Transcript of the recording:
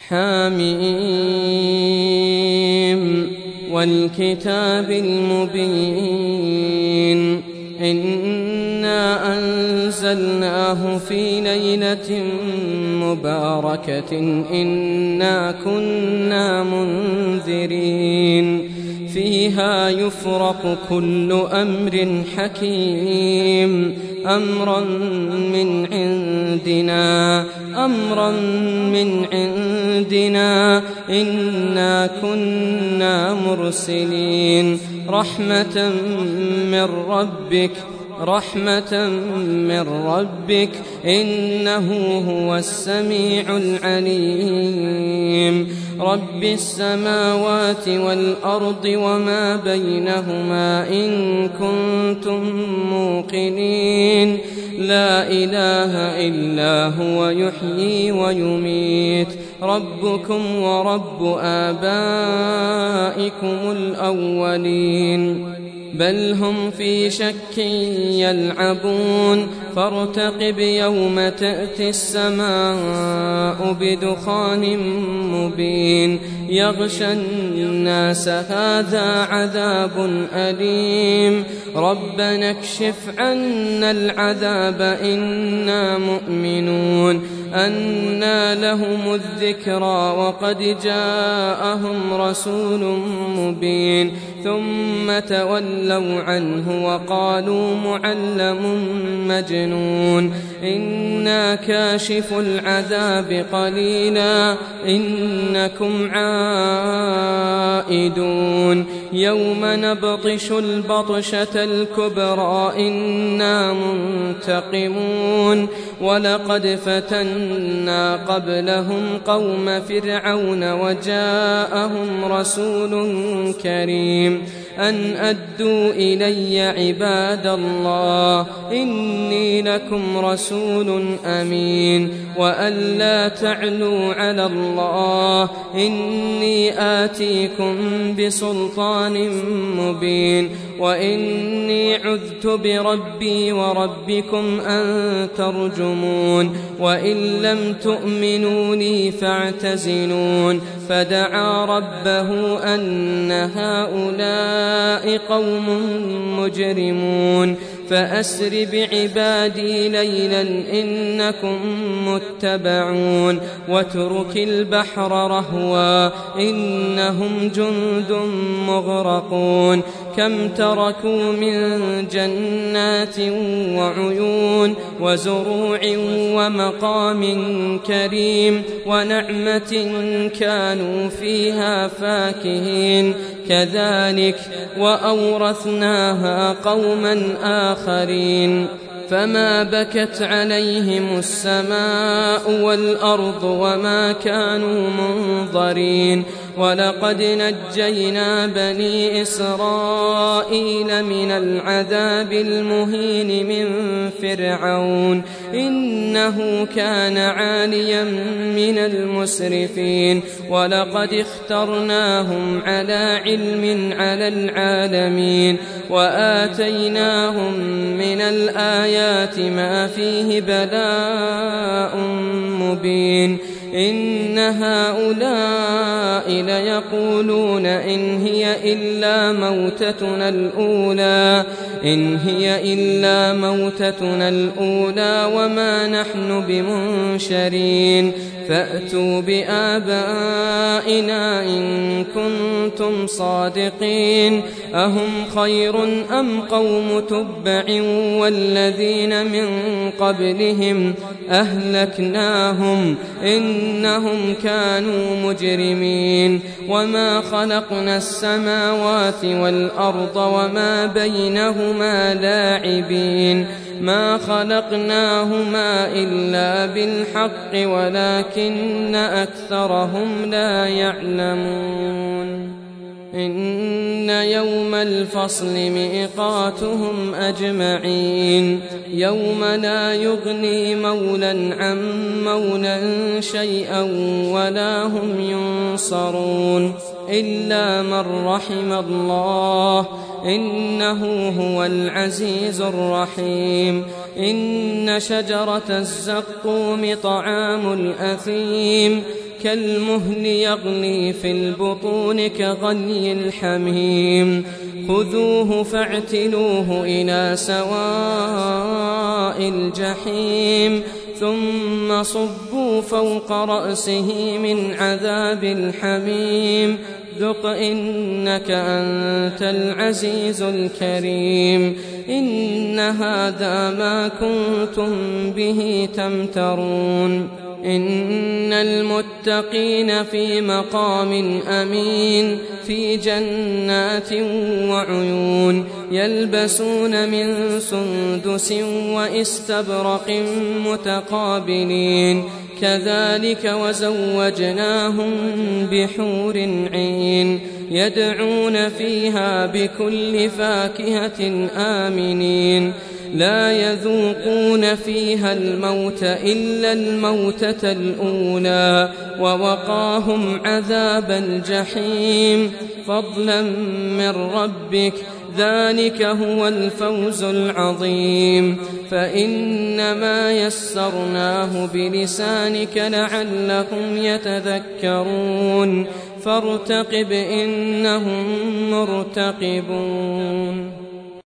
حميم والكتاب المبين إنا أنزلناه في ليلة مباركة إنا كنا منذرين فيها يفرق كل أمر حكيم أمرا من عندنا إنا كنا مرسلين رحمة من ربك إنه هو السميع العليم رب السماوات والأرض وما بينهما إن كنتم موقنين لا إله إلا هو يحيي ويميت ربكم ورب آبائكم الأولين بل هم في شك يلعبون فارتقب يوم تأتي السماء بدخان مبين يغشى الناس هذا عذاب أليم ربنا اكشف عنا العذاب إنا مؤمنون أنى لهم الذكرى وقد جاءهم رسول مبين ثم تولوا عنه وقالوا معلم مجنون إنا كاشف العذاب قليلا إنكم عائدون يوم نبطش البطشة الكبرى إنا منتقمون ولقد فتنا قبلهم قوم فرعون وجاءهم رسول كريم أن أدوا إلي عباد الله إني لكم رسول أمين وأن لا تعلوا على الله إني آتيكم بسلطان مبين وإني عذت بربي وربكم أن ترجمون وإن لم تؤمنوا لي فاعتزلون فدعا ربه أن هؤلاء قوم مجرمون فأسر بعبادي ليلا إنكم متبعون واترك البحر رهوا إنهم جند مغرقون كم تركوا من جنات وعيون وزروع ومقام كريم ونعمة كانوا فيها فاكهين كذلك وأورثناها قوما آخرين فما بكت عليهم السماء والأرض وما كانوا منظرين ولقد نجينا بني إسرائيل من العذاب المهين من فرعون إنه كان عاليا من المسرفين ولقد اخترناهم على علم على العالمين وآتيناهم من الآيات ما فيه بلاء مبين إن هؤلاء ليقولون إن هي إلا موتتنا الأولى وما نحن بمنشرين فأتوا بآبائنا إن كنتم صادقين أهم خير أم قوم تبع والذين من قبلهم أهلكناهم إنهم كانوا مجرمين وما خلقنا السماوات والأرض وما بينهما لاعبين ما خلقناهما إلا بالحق ولكن أكثرهم لا يعلمون إن يوم الفصل ميقاتهم أجمعين يوم لا يغني مولى عن مولى شيئا ولا هم ينصرون إلا من رحم الله إنه هو العزيز الرحيم إن شجرة الزقوم طعام الأثيم كالمهل يغلي في البطون كغلي الحميم خذوه فاعتلوه إلى سواء الجحيم ثم صبوا فوق رأسه من عذاب الحميم ذق إنك أنت العزيز الكريم إن هذا ما كنتم به تمترون إن المتقين في مقام أمين في جنات وعيون يلبسون من سندس وإستبرق متقابلين كذلك وزوجناهم بحور عين يدعون فيها بكل فاكهة آمنين لا يذوقون فيها الموت إلا الموتة الأولى ووقاهم عذاب الجحيم فضلا من ربك ذلك هو الفوز العظيم فإنما يسرناه بلسانك لعلهم يتذكرون فارتقب إنهم مرتقبون